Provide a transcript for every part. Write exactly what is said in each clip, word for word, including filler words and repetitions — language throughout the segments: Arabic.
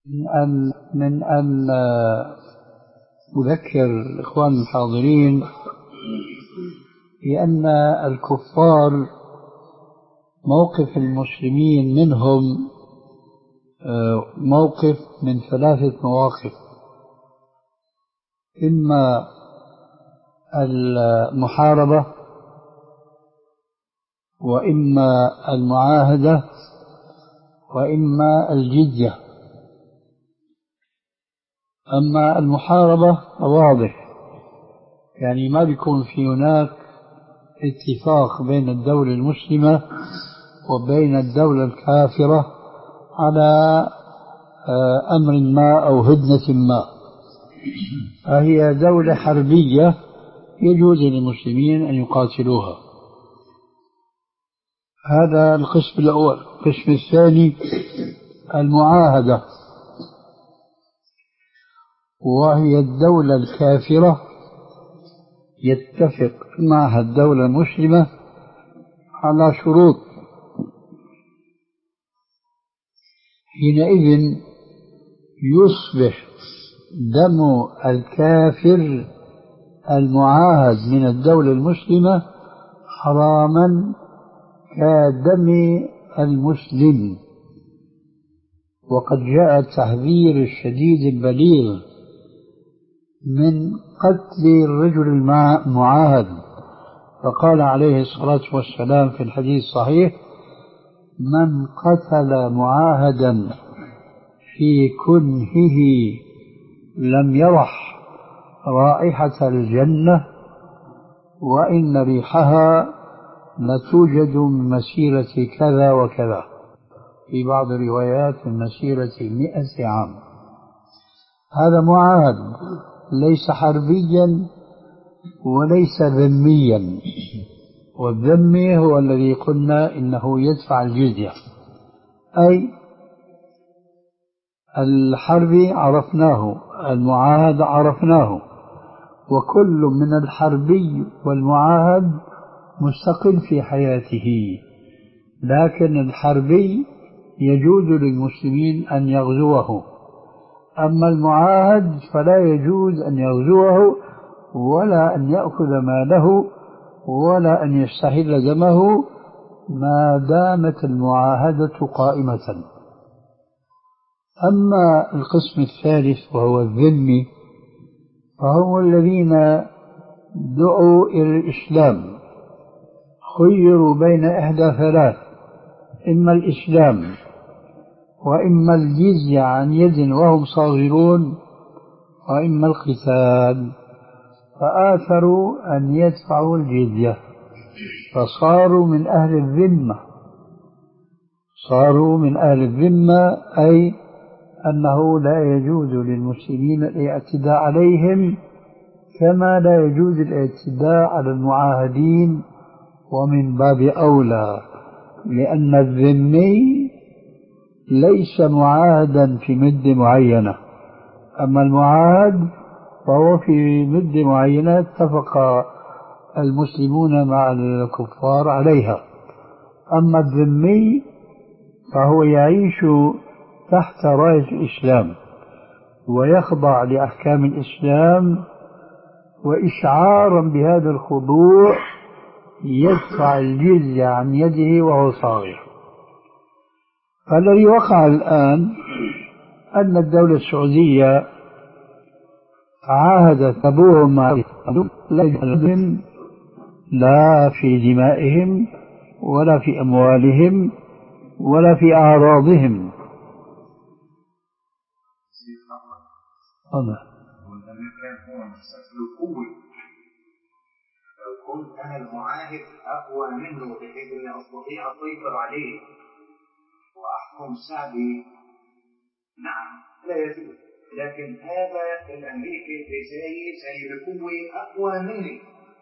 من أن من أن أذكر الإخوان الحاضرين بأن الكفار موقف المسلمين منهم موقف من ثلاثة مواقف: إما المحاربة، وإما المعاهدة، وإما الجزية. أما المحاربة واضح، يعني ما بيكون في هناك اتفاق بين الدولة المسلمة وبين الدولة الكافرة على أمر ما أو هدنة ما، فهي دولة حربية يجوز للمسلمين أن يقاتلوها. هذا القسم الأول. القسم الثاني المعاهدة، وهي الدولة الكافرة يتفق معها الدولة المسلمة على شروط، حينئذ يصبح دم الكافر المعاهد من الدولة المسلمة حراما كدم المسلم. وقد جاء التحذير الشديد البليغ من قتل الرجل المعاهد، فقال عليه الصلاة والسلام في الحديث الصحيح: من قتل معاهدا في كنهه لم يرح رائحة الجنة، وإن ريحها لتوجد من مسيرة كذا وكذا، في بعض الروايات من مسيرة مئة عام. هذا معاهد ليس حربيا وليس ذميا، والذمي هو الذي قلنا إنه يدفع الجزية. أي الحربي عرفناه، المعاهد عرفناه، وكل من الحربي والمعاهد مستقل في حياته، لكن الحربي يجوز للمسلمين أن يغزوه، أما المعاهد فلا يجوز أن يغزوه ولا أن يأخذ ماله ولا أن يستحل دمه ما دامت المعاهدة قائمة. أما القسم الثالث وهو الذمي، فهم الذين دعوا إلى الإسلام، خيروا بين إحدى ثلاث: إما الإسلام، وإما الجزية عن يد وهم صاغرون، وإما القتال، فآثروا أن يدفعوا الجزية، فصاروا من أهل الذمة. صاروا من أهل الذمة أي أنه لا يجوز للمسلمين الاعتداء عليهم، كما لا يجوز الاعتداء على المعاهدين، ومن باب أولى لأن الذمي ليس معاهدا في مدة معينة، أما المعاهد فهو في مدة معينة اتفق المسلمون مع الكفار عليها. أما الذمي فهو يعيش تحت راية الإسلام ويخضع لأحكام الإسلام، وإشعارا بهذا الخضوع يدفع الجزية عن يده وهو صاغر. فالذي وقع الآن أن الدولة السعودية عاهدت أبوهم مع لا في دمائهم ولا في أموالهم ولا في أعراضهم. هذا لو كنت أنا المعاهد أقوى منه بحيث أني أستطيع أسيطر عليه وأحكم شعبي، نعم لا يجوز. لكن هذا الأمريكي جاي جاي بقوة أقوى مني،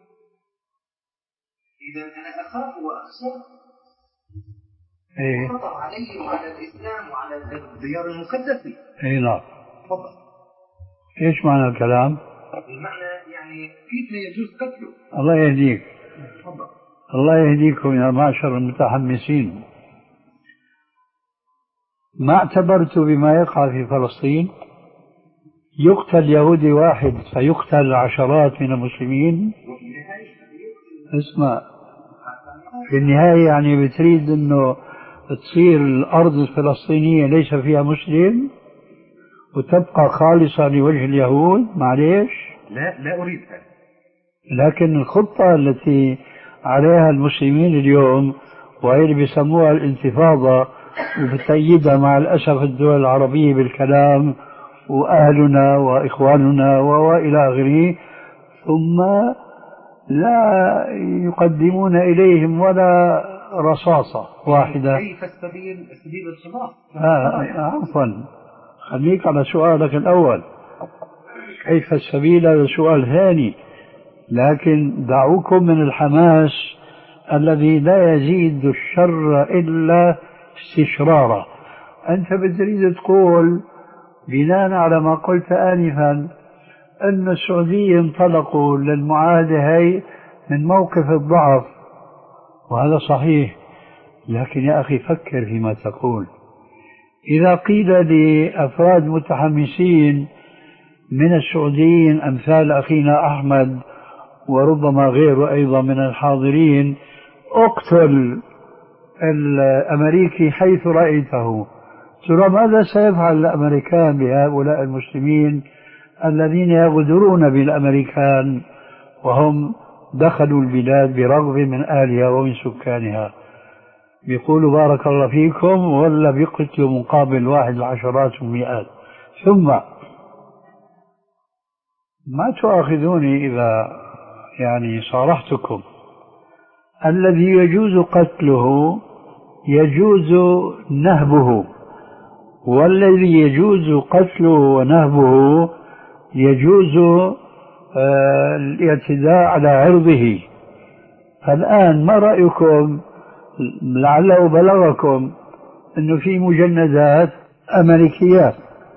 إذا أنا أخاف وأخشى خطر علي وعلى الإسلام وعلى الديار المقدسة. إيه نعم. تفضل. إيش معنى الكلام؟ المعنى يعني كيف لا يجوز قتله. الله يهديك. تفضل. الله يهديكم يا معشر المتحمسين. ما اعتبرت بما يقع في فلسطين؟ يقتل يهودي واحد فيقتل عشرات من المسلمين. اسمع، في النهاية يعني بتريد أنه تصير الأرض الفلسطينية ليس فيها مسلم وتبقى خالصة لوجه اليهود؟ معليش، لا لا أريد هذا. لكن الخطة التي عليها المسلمين اليوم وهي اللي بيسموها الانتفاضة وبتأيدها مع الأسف الدول العربية بالكلام وأهلنا وإخواننا وإلى آخره، ثم لا يقدمون إليهم ولا رصاصة واحدة. كيف السبيل؟ السبيل الخلاص. آه عفوا، خليك على سؤالك الأول، كيف السبيل؟ هذا سؤال ثاني. لكن دعوكم من الحماس الذي لا يزيد الشر إلا استشرارا. أنت بتريد تقول بناء على ما قلت آنفا أن السعودية انطلقوا للمعاهدة هي من موقف الضعف، وهذا صحيح، لكن يا أخي فكر فيما تقول. إذا قيل لأفراد متحمسين من السعوديين أمثال أخينا أحمد وربما غيره أيضا من الحاضرين اقتل الأمريكي حيث رأيته، ترى ماذا سيفعل الأمريكان بهؤلاء المسلمين الذين يغدرون بالأمريكان وهم دخلوا البلاد برغب من أهلها ومن سكانها؟ بيقولوا بارك الله فيكم ولا بيقتلوا مقابل واحد العشرات والمئات. ثم ما تؤاخذوني إذا يعني صارحتكم، الذي يجوز قتله يجوز نهبه، والذي يجوز قتله ونهبه يجوز آه الاعتداء على عرضه. فالآن ما رأيكم، لعله بلغكم أنه في مجندات أمريكيات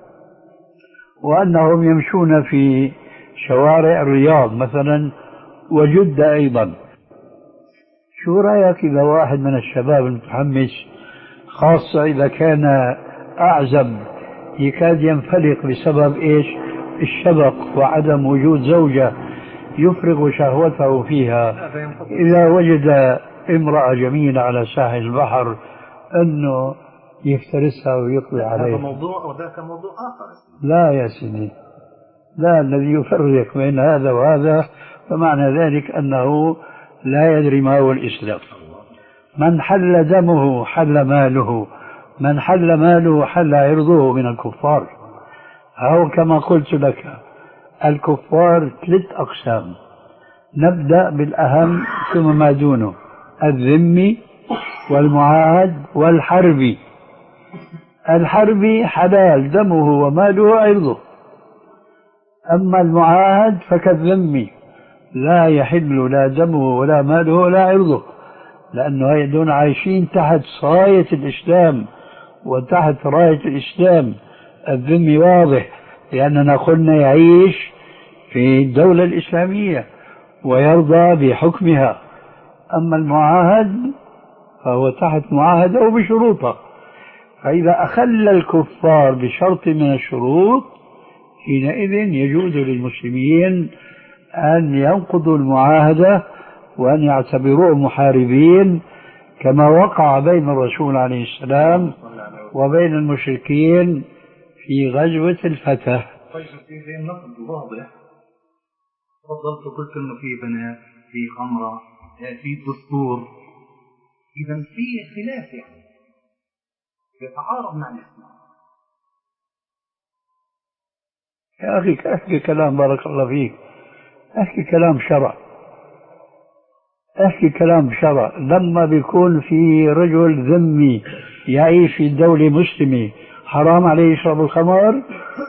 وأنهم يمشون في شوارع الرياض مثلا وجدة أيضا. شو رأيك إذا واحد من الشباب المتحمس، خاصة إذا كان أعزب يكاد ينفلق بسبب إيش؟ الشبق وعدم وجود زوجة يفرغ شهوته فيها، إذا وجد امرأة جميلة على ساحل البحر أنه يفترسها ويقضي عليها؟ هذا موضوع وذاك موضوع آخر. لا يا سيدي، لا، الذي يفرق بين هذا وهذا فمعنى ذلك أنه لا يدري ما هو الإسلام. من حل دمه حل ماله، من حل ماله حل عرضه من الكفار. أو كما قلت لك، الكفار ثلاث أقسام، نبدأ بالأهم ثم ما دونه: الذمي والمعاهد والحربي. الحربي حلال دمه وماله وعرضه، أما المعاهد فكالذمي لا يحل لا دمه ولا ماله ولا عرضه، لأنه هيدون عايشين تحت صاية الإسلام وتحت راية الإسلام. الذمي واضح لأننا قلنا يعيش في الدولة الإسلامية ويرضى بحكمها، أما المعاهد فهو تحت معاهدة وبشروطه. فإذا أخل الكفار بشرط من الشروط حينئذ يجوز للمسلمين أن ينقضوا المعاهدة وأن يعتبروه محاربين، كما وقع بين الرسول عليه السلام وبين المشركين في غزوة الفتح. طيب في النص واضح، فضلت قلت إنه في بنات، في خمرة، في دستور، إذا في خلاف يعني يتعارض مع الإسلام. يا أخي أحكي كلام، بارك الله فيك، أحكي كلام شرع، أحكي كلام شرع. لما بيكون في رجل ذمي يعيش في دولة مسلمة حرام عليه يشرب الخمر؟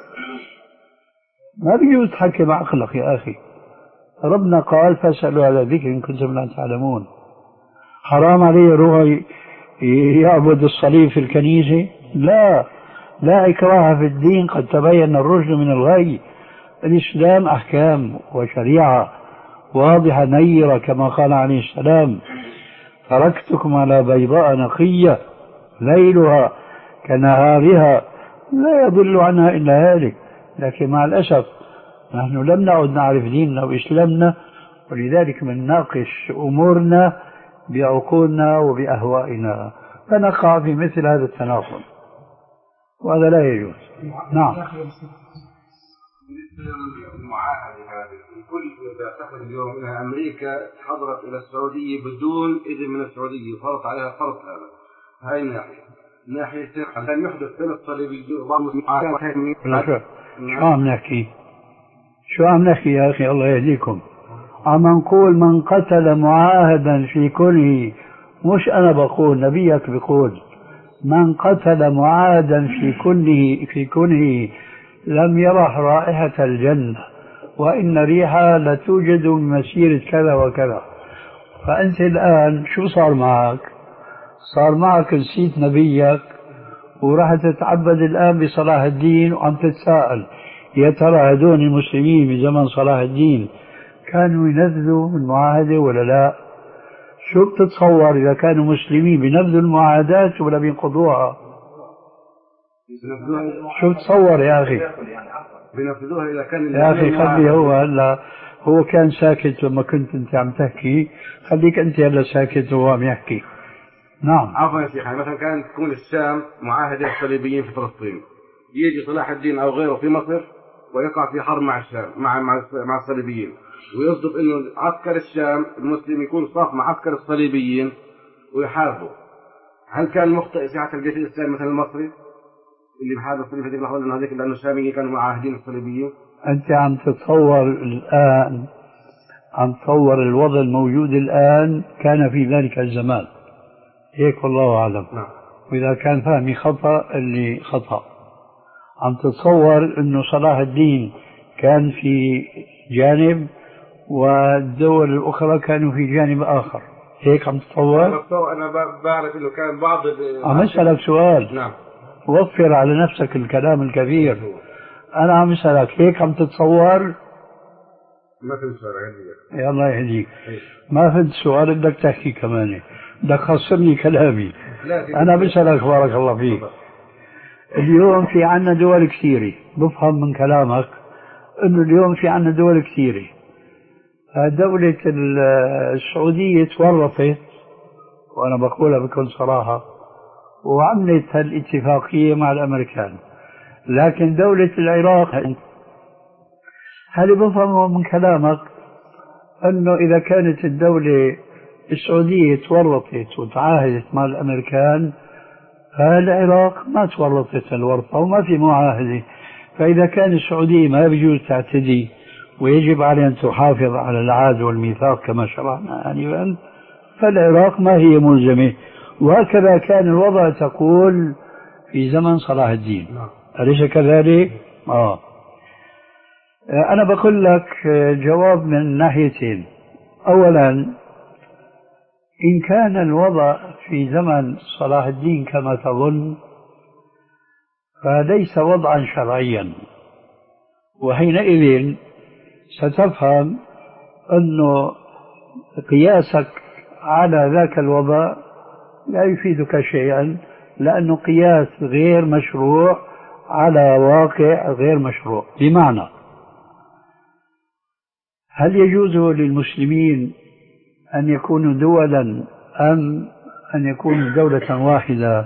ما بيجوز تحكي بعقلك يا أخي. ربنا قال: فاسألوا على ذكر إن كنتم لا تعلمون. حرام عليه يروح يعبد الصليب في الكنيسة؟ لا، لا إكراه في الدين، قد تبين الرشد من الغي. الإسلام أحكام وشريعة واضحة نيرة كما قال عليه السلام: تركتكم على بيضاء نقية ليلها كنهارها لا يضل عنها إلا هالك. لكن مع الأسف نحن لم نعد نعرف ديننا وإسلامنا، ولذلك بنناقش أمورنا بعقولنا وبأهوائنا، فنقع في مثل هذا التناقض، وهذا لا يجوز. نعم. المعاهدة هذه كل تعتقد اليوم أنها أمريكا حضرت إلى السعودية بدون إذن من السعودية وفرضت عليها فرض هذا. هاي الناحية. الناحية الثانية عشان يحدث بين الصليبيين وبعض المسلمين. شو عم نحكي؟ شو عم نحكي يا أخي الله يهديكم؟ عم نقول من قتل معاهدا في كونه، مش أنا بقول، نبيك بقول من قتل معاهدا في كونه في كونه لم يرح رائحة الجنة، وإن ريحها لتوجد من مسيرة كذا وكذا. فأنت الآن شو صار معك؟ صار معك نسيت نبيك وراح تتعبد الآن بصلاح الدين، وعم تتساءل يا ترى هدول المسلمين بزمن صلاح الدين كانوا ينفذوا المعاهدة ولا لا؟ شو بتتصور إذا كانوا مسلمين بينفذوا المعاهدات ولا بينقضوها؟ شو بتصور يا أخي؟ بينفذوها إذا كان يا أخي خلي هو هلا هو كان ساكت لما كنت أنت عم تحكي، خليك أنت هلا ساكت وهو عم يحكي. نعم. عفوا يا شيخ، مثلا كانت تكون الشام معاهدة الصليبيين في فلسطين، يجي صلاح الدين أو غيره في مصر ويقع في حرب مع الشام مع مع مع الصليبيين، ويصدق إنه عسكر الشام المسلم يكون صاف مع عسكر الصليبيين ويحاربوا. هل كان مخطئ ساعة الجيش الإسلامي مثل المصري اللي بحارب الصليبيين في هذه اللحظة لأنه هذيك لأنه الشاميين كانوا معاهدين الصليبيين؟ أنت عم تتصور الآن، عم تتصور الوضع الموجود الآن كان في ذلك الزمان، هيك والله أعلم. نعم. وإذا كان فهمي خطأ اللي خطأ. عم تتصور أنه صلاح الدين كان في جانب والدول الأخرى كانوا في جانب آخر، هيك عم تتصور؟ أنا بعرف أنه كان بعض. عم أسألك سؤال. نعم. وفر على نفسك الكلام الكبير. أنا عم أسألك هيك عم تتصور؟ ما فهمت سؤال. يا الله يهديك. ما فهمت سؤال، بدك تحكي كمان، بدك خسرني كلامي. أنا بسألك بارك الله فيك. اليوم في عنا دول كثيرة، بفهم من كلامك أنه اليوم في عنا دول كثيرة. دولة السعودية تورطت، وأنا بقولها بكل صراحة، وعملت هالاتفاقية مع الأمريكان، لكن دولة العراق هل بفهمه من كلامك أنه إذا كانت الدولة السعودية تورطت وتعاهدت مع الأمريكان، فالعراق ما تورطت الورطة وما في معاهدة، فإذا كان السعودية ما بيجوز تعتدي ويجب عليها أن تحافظ على العهد والميثاق كما شرعنا آنفا، فالعراق ما هي ملزمة. وهكذا كان الوضع تقول في زمن صلاح الدين، أليس كذلك؟ آه. أنا بقول لك جواب من ناحيتين. أولا، إن كان الوضع في زمن صلاح الدين كما تظن فليس وضعا شرعيا، وحينئذ ستفهم أنه قياسك على ذاك الوضع لا يفيدك شيئا، لأنه قياس غير مشروع على واقع غير مشروع. بمعنى، هل يجوز للمسلمين أن يكونوا دولا أم أن يكونوا دولة واحدة؟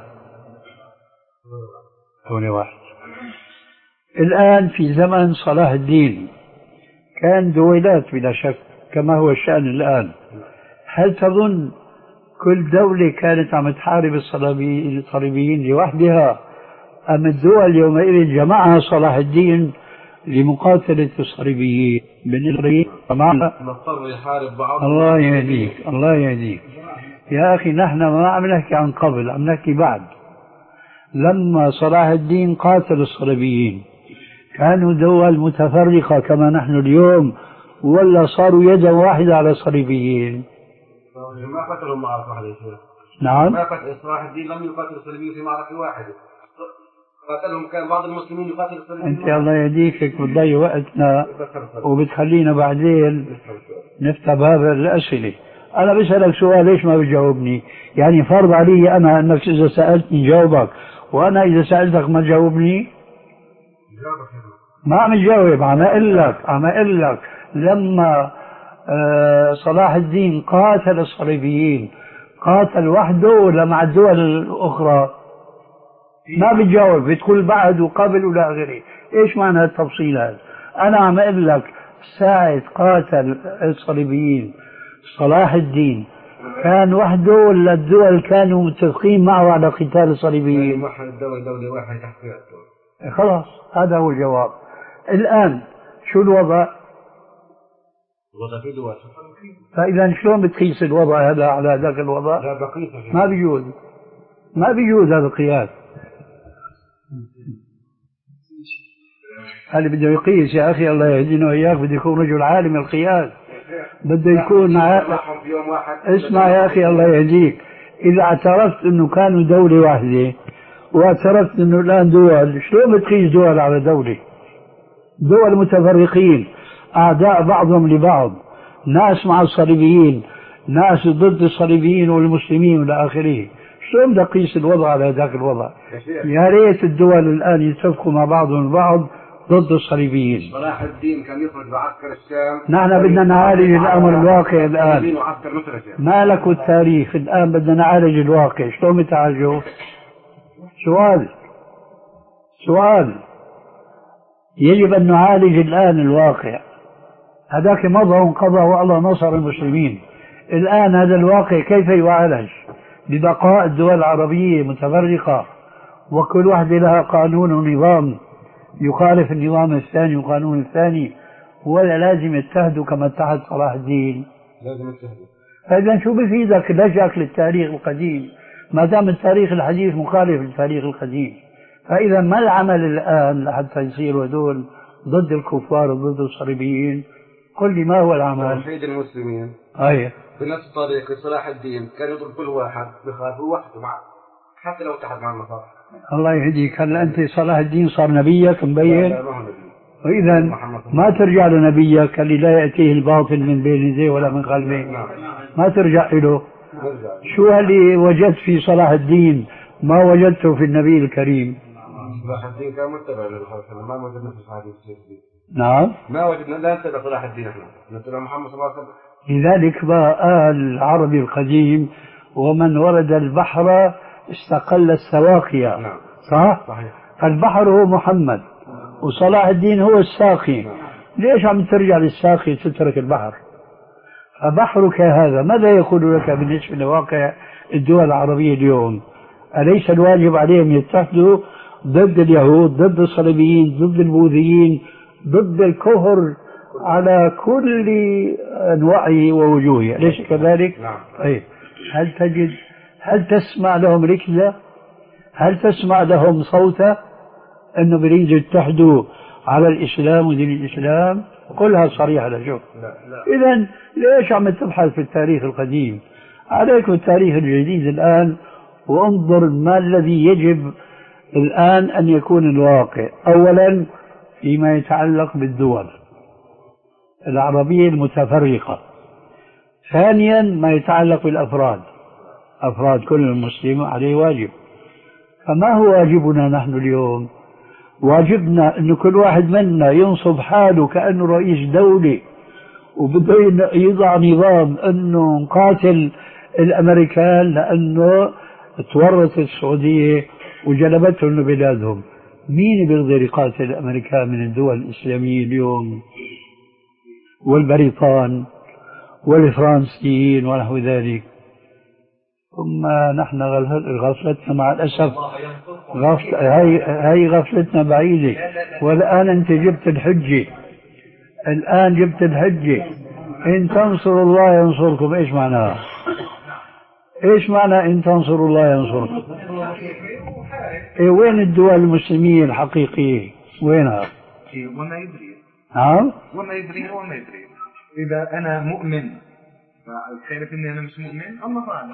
دولة واحدة. الآن في زمن صلاح الدين كان دولات بلا شك كما هو الشأن الآن. هل تظن كل دولة كانت عم تحارب الصليبيين لوحدها، أم الدول يومئذ جمعها صلاح الدين لمقاتلة الصليبيين؟ بالنسبة نضطر يحارب بعض. الله يهديك الله يهديك يا أخي، نحن ما عم نحكي عن قبل، عم نحكي بعد. لما صلاح الدين قاتل الصليبيين كانوا دول متفرقة كما نحن اليوم، ولا صاروا يدا واحدة على الصليبيين؟ ما قتلوا معركة واحدة. نعم. ما قتل صلاح الدين لم يقاتل الصليبيين في معركة واحدة، قاتلهم كان بعض المسلمين يقاتل الصليبيين. أنت الله يهديك بتضيع وقتنا وبتخلينا بعدين نفتح باب الأسئلة. أنا بسألك سؤال ليش ما بتجاوبني؟ يعني فرض علي أنا أنك إذا سألتني جاوبك، وأنا إذا سألتك ما تجاوبني؟ ما عم تجاوب. عم أقول لك عم أقول لك لما آه صلاح الدين قاتل الصليبيين قاتل وحده ولا مع الدول الأخرى؟ ما بتجاوب، بتقول بعد وقبل ولا غيره. إيش معنى التفصيل هذا؟ أنا عم أقول لك ساعة قاتل الصليبيين صلاح الدين كان وحده ولا الدول كانوا متفقين معه على قتال الصليبيين؟ واحد دولة دولة واحد تحت فيها. خلاص هذا هو الجواب. الآن شو الوضع؟ الوضع في دول. فإذا شلون بتقيس الوضع هذا على ذاك الوضع؟ لا بقيسه. ما بيجوز ما بيجوز هذا القياس. اللي بده يقيس يا أخي الله يهدينا وإياك بده يكون رجل عالم القياس، بده يكون ع... اسمع يا أخي الله يهديك، إذا اعترفت أنه كانوا دولة واحدة واعترفت أنه الآن دول، شلون بتقيس دول على دولة؟ دول متفرقين أعداء بعضهم لبعض، ناس مع الصليبيين ناس ضد الصليبيين والمسلمين والى آخره. شلون بدك تقيس الوضع على ذاك الوضع؟ يا ريت الدول الآن يتفقوا مع بعضهم البعض ضد الصليبيين. صلاح الدين كان يخرج بعسكر الشام. نحن بدنا نعالج الأمر الواقع الآن. ما لك التاريخ الآن، بدنا نعالج الواقع. شلون بتعالجه؟ سؤال سؤال يجب أن نعالج الآن الواقع. هذاك مضى وانقضى والله نصر المسلمين. الآن هذا الواقع كيف يعالج؟ ببقاء الدول العربية متفرقة وكل واحدة لها قانون ونظام يخالف النظام الثاني والقانون الثاني، ولا لازم يتحدوا كما اتحد صلاح الدين؟ لازم يتحدوا. فإذا شو بفيدك لجأك للتاريخ القديم ما دام التاريخ الحديث مخالف للتاريخ القديم؟ فإذا ما العمل الآن لحتى يصيروا هذول ضد الكفار وضد الصليبيين؟ قل لي ما هو العمل؟ توحيد المسلمين. أيه. بنفس طريقة صلاح الدين كان يضرب كل واحد بخالفه وحده معه حتى لو اتحد مع النصارى. الله يهديك. هلا أنت صلاح الدين صار نبيك مبين؟ وإذا ما ترجع لنبيك اللي لا يأتيه الباطل من بين يديه ولا من خلفه، ما ترجع له. شو اللي وجدت في صلاح الدين ما وجدته في النبي الكريم؟ صلاح الدين كان متبع للرسول، ما وجدنا في صلاح الدين. نعم، ما وجدنا لا نتبع صلاح الدين، احنا نتبع محمد صلى الله عليه وسلم. لذلك بقى العربي القديم ومن ورد البحر استقل السواقية. نعم. صح؟ صحيح. البحر هو محمد وصلاح الدين هو الساقي. نعم. ليش عم ترجع للساقي تترك البحر؟ فبحرك هذا ماذا يقول لك بالنسبة لواقع الدول العربية اليوم؟ أليس الواجب عليهم يتحدوا ضد اليهود، ضد الصليبيين، ضد البوذيين، ضد الكفر على كل أنواعه ووجوهه؟ أليس كذلك؟ نعم. طيب هل تجد هل تسمع لهم ركزة؟ هل تسمع لهم صوتا أنه بريد يتحدوا على الإسلام ودين الإسلام؟ قلها صريحة لشوف. إذن ليش عم تبحث في التاريخ القديم؟ عليك التاريخ الجديد الآن وانظر ما الذي يجب الآن أن يكون الواقع. أولا فيما يتعلق بالدول العربية المتفرقة. ثانيا ما يتعلق بالأفراد، أفراد كل مسلم عليه واجب. فما هو واجبنا نحن اليوم؟ واجبنا أن كل واحد منا ينصب حاله كأنه رئيس دولة وبده يضع نظام أنه نقاتل الأمريكان لأنه تورطت السعودية وجلبتهم لبلادهم. مين بيقدر يقاتل الأمريكان من الدول الإسلامية اليوم والبريطان والفرنسيين ونحو ذلك؟ ثم نحن غفلتنا مع الأسف غفل هاي, هاي غفلتنا بعيدة. والآن أنت جبت الحجة، الآن جبت الحجة إن تنصروا الله ينصركم. إيش معناها؟ إيش معنى إن تنصروا الله ينصركم؟ إيه وين الدول المسلمية الحقيقية؟ وينها؟ وما يدري. نعم؟ وما يدري وما يدري. إذا أنا مؤمن فالخير إني أنا مش مؤمن الله أعلم.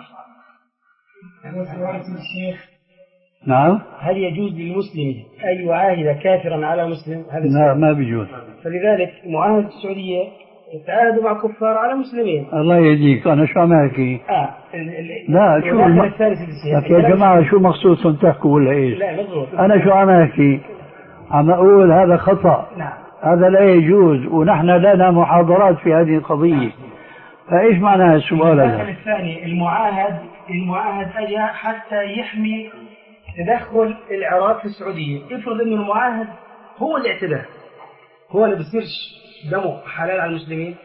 الشيخ نعم. هل يجوز للمسلم أن يعاهد كافرا على مسلم؟ لا ما بيجوز. فلذلك معاهدة السعودية تعاهدوا مع كفار على مسلمين. الله يهديك، أنا شو عم أحكي؟ آه لا شو الم... لك يا جماعة شو مقصودكم تحكوا ولا إيش؟ لا مضبوط. أنا شو عم أحكي؟ عم أقول هذا خطأ. نعم. هذا لا يجوز، ونحن لنا محاضرات في هذه القضية. فإيش معنى السؤال هذا؟ الثاني المعاهد المعاهد أجى حتى يحمي تدخل العراق في السعودية. افرض إنه المعاهد هو اللي اعتدى، هو اللي بيصيرش دمه حلال على المسلمين.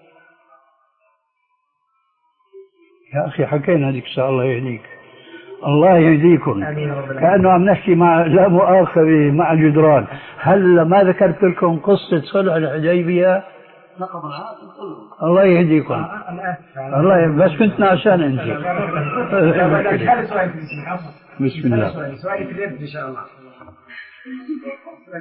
يا أخي حكينا هذيك الساعة، الله يهديك، الله يهديكم. آمين رب العالمين. كأنه عم نحكي مع لا مؤاخذة مع الجدران. هل ما ذكرت لكم قصة صلح الحديبية؟ الله يهديكم. الله ي... بس كنت نعسان انت. بسم الله. بسم الله. سؤالي في اليد ان شاء الله.